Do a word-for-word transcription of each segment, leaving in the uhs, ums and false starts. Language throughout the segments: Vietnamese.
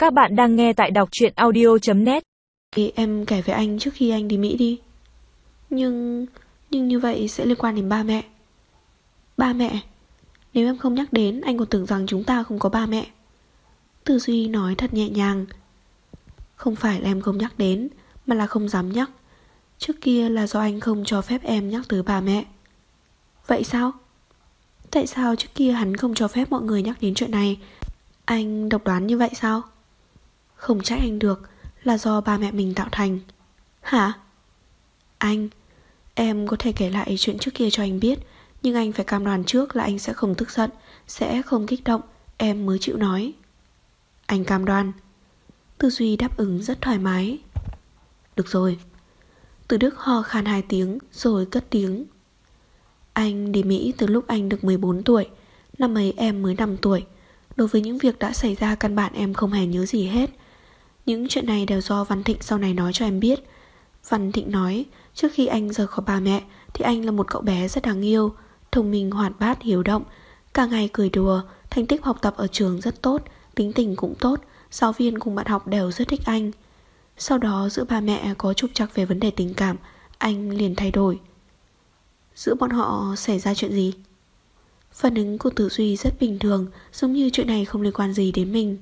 Các bạn đang nghe tại đọc truyện audio chấm net. Thì em kể với anh trước khi anh đi Mỹ đi. Nhưng... nhưng như vậy sẽ liên quan đến ba mẹ. Ba mẹ? Nếu em không nhắc đến, anh còn tưởng rằng chúng ta không có ba mẹ. Tư Duy nói thật nhẹ nhàng. Không phải là em không nhắc đến, mà là không dám nhắc. Trước kia là do anh không cho phép em nhắc tới ba mẹ. Vậy sao? Tại sao trước kia hắn không cho phép mọi người nhắc đến chuyện này? Anh độc đoán như vậy sao? Không trách anh được, là do ba mẹ mình tạo thành. Hả? Anh, em có thể kể lại chuyện trước kia cho anh biết, nhưng anh phải cam đoan trước là anh sẽ không tức giận, sẽ không kích động, em mới chịu nói. Anh cam đoan. Tư Duy đáp ứng rất thoải mái. Được rồi. Từ Đức ho khan hai tiếng rồi cất tiếng. Anh đi Mỹ từ lúc anh được mười bốn tuổi. Năm ấy em mới năm tuổi. Đối với những việc đã xảy ra căn bản em không hề nhớ gì hết. Những chuyện này đều do Văn Thịnh sau này nói cho em biết. Văn Thịnh nói trước khi anh rời khỏi ba mẹ thì anh là một cậu bé rất đáng yêu, thông minh, hoạt bát, hiếu động, cả ngày cười đùa, thành tích học tập ở trường rất tốt, tính tình cũng tốt, giáo viên cùng bạn học đều rất thích anh. Sau đó giữa ba mẹ có trục trặc về vấn đề tình cảm, anh liền thay đổi. Giữa bọn họ xảy ra chuyện gì? Phản ứng của Tử Duy rất bình thường, giống như chuyện này không liên quan gì đến mình.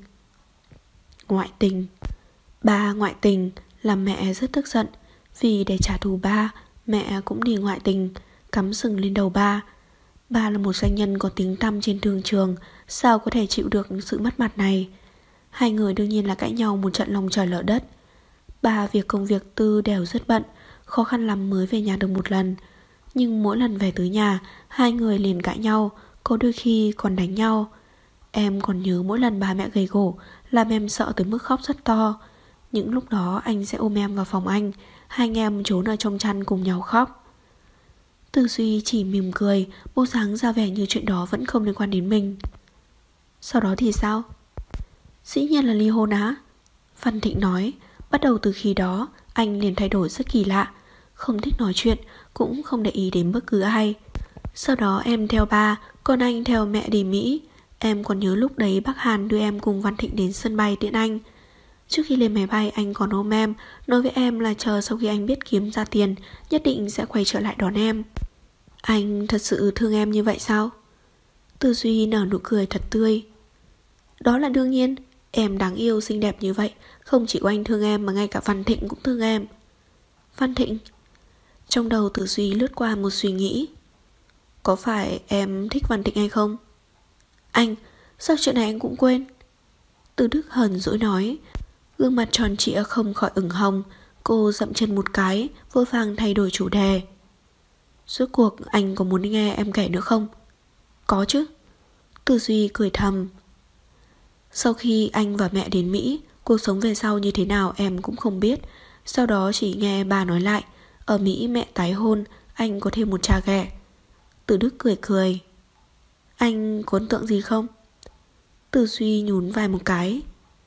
Ngoại tình. Ba ngoại tình làm mẹ rất tức giận. Vì để trả thù ba, mẹ cũng đi ngoại tình, cắm sừng lên đầu ba. Ba là một doanh nhân có tiếng tăm trên thương trường, sao có thể chịu được sự mất mặt này? Hai người đương nhiên là cãi nhau một trận lòng trời lở đất. Ba việc công việc tư đều rất bận, khó khăn lắm mới về nhà được một lần. Nhưng mỗi lần về tới nhà, hai người liền cãi nhau, có đôi khi còn đánh nhau. Em còn nhớ mỗi lần ba mẹ gầy gổ, làm em sợ tới mức khóc rất to. Những lúc đó anh sẽ ôm em vào phòng anh, hai anh em trốn ở trong chăn cùng nhau khóc. Tư Duy chỉ mỉm cười, bộ dáng ra vẻ như chuyện đó vẫn không liên quan đến mình. Sau đó thì sao? Dĩ nhiên là ly hôn á. Văn Thịnh nói. Bắt đầu từ khi đó anh liền thay đổi rất kỳ lạ, không thích nói chuyện, cũng không để ý đến bất cứ ai. Sau đó em theo ba, còn anh theo mẹ đi Mỹ. Em còn nhớ lúc đấy bác Hàn đưa em cùng Văn Thịnh đến sân bay tiễn anh. Trước khi lên máy bay anh còn ôm em, nói với em là chờ sau khi anh biết kiếm ra tiền, nhất định sẽ quay trở lại đón em. Anh thật sự thương em như vậy sao? Tư Duy nở nụ cười thật tươi. Đó là đương nhiên. Em đáng yêu xinh đẹp như vậy, không chỉ có anh thương em mà ngay cả Văn Thịnh cũng thương em. Văn Thịnh? Trong đầu Tử Duy lướt qua một suy nghĩ. Có phải em thích Văn Thịnh hay không? Anh, sao chuyện này anh cũng quên? Từ Đức hờn dỗi nói. Gương mặt tròn trịa không khỏi ửng hồng. Cô dậm chân một cái, vội vàng thay đổi chủ đề. Rốt cuộc anh có muốn nghe em kể nữa không? Có chứ. Tử Duy cười thầm. Sau khi anh và mẹ đến Mỹ, cuộc sống về sau như thế nào em cũng không biết. Sau đó chỉ nghe bà nói lại, ở Mỹ mẹ tái hôn, anh có thêm một cha ghẻ. Từ Đức cười cười. Anh có ấn tượng gì không? Từ Duy nhún vai một cái.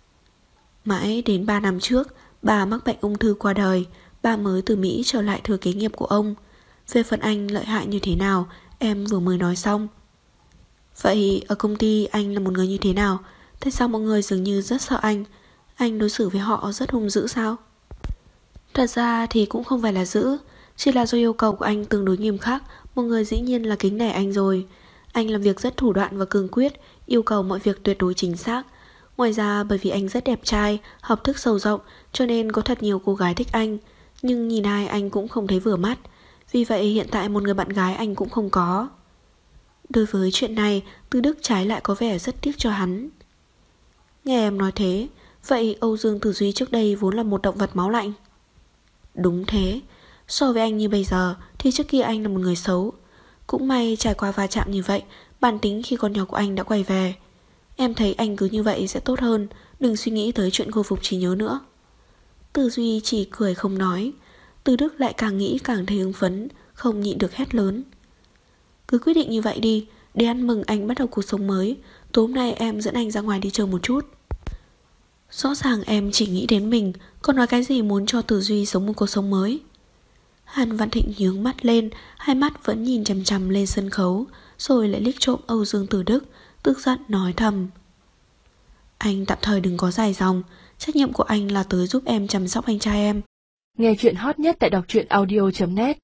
Mãi đến ba năm trước, bà mắc bệnh ung thư qua đời, bà mới từ Mỹ trở lại thừa kế nghiệp của ông. Về phần anh lợi hại như thế nào, em vừa mới nói xong. Vậy ở công ty anh là một người như thế nào? Tại sao mọi người dường như rất sợ anh? Anh đối xử với họ rất hung dữ sao? Thật ra thì cũng không phải là dữ, chỉ là do yêu cầu của anh tương đối nghiêm khắc. Mọi người dĩ nhiên là kính nể anh rồi. Anh làm việc rất thủ đoạn và cương quyết, yêu cầu mọi việc tuyệt đối chính xác. Ngoài ra bởi vì anh rất đẹp trai, học thức sâu rộng, cho nên có thật nhiều cô gái thích anh. Nhưng nhìn ai anh cũng không thấy vừa mắt. Vì vậy hiện tại một người bạn gái anh cũng không có. Đối với chuyện này, Tư Đức trái lại có vẻ rất tiếc cho hắn. Nghe em nói thế, vậy Âu Dương Tử Duy trước đây vốn là một động vật máu lạnh? Đúng thế. So với anh như bây giờ thì trước kia anh là một người xấu. Cũng may trải qua va chạm như vậy, bản tính khi con nhỏ của anh đã quay về. Em thấy anh cứ như vậy sẽ tốt hơn, đừng suy nghĩ tới chuyện khôi phục trí nhớ nữa. Tử Duy chỉ cười không nói. Từ Đức lại càng nghĩ càng thấy hứng phấn, không nhịn được hét lớn. Cứ quyết định như vậy đi, để ăn mừng anh bắt đầu cuộc sống mới. Tối hôm nay em dẫn anh ra ngoài đi chơi một chút. Rõ ràng em chỉ nghĩ đến mình, còn nói cái gì muốn cho Tử Duy sống một cuộc sống mới. Hàn Văn Thịnh nhướng mắt lên, hai mắt vẫn nhìn chằm chằm lên sân khấu, rồi lại liếc trộm Âu Dương Tử Đức, tức giận nói thầm. Anh tạm thời đừng có dài dòng. Trách nhiệm của anh là tới giúp em chăm sóc anh trai em. Nghe chuyện hot nhất tại đọc truyện audio chấm net.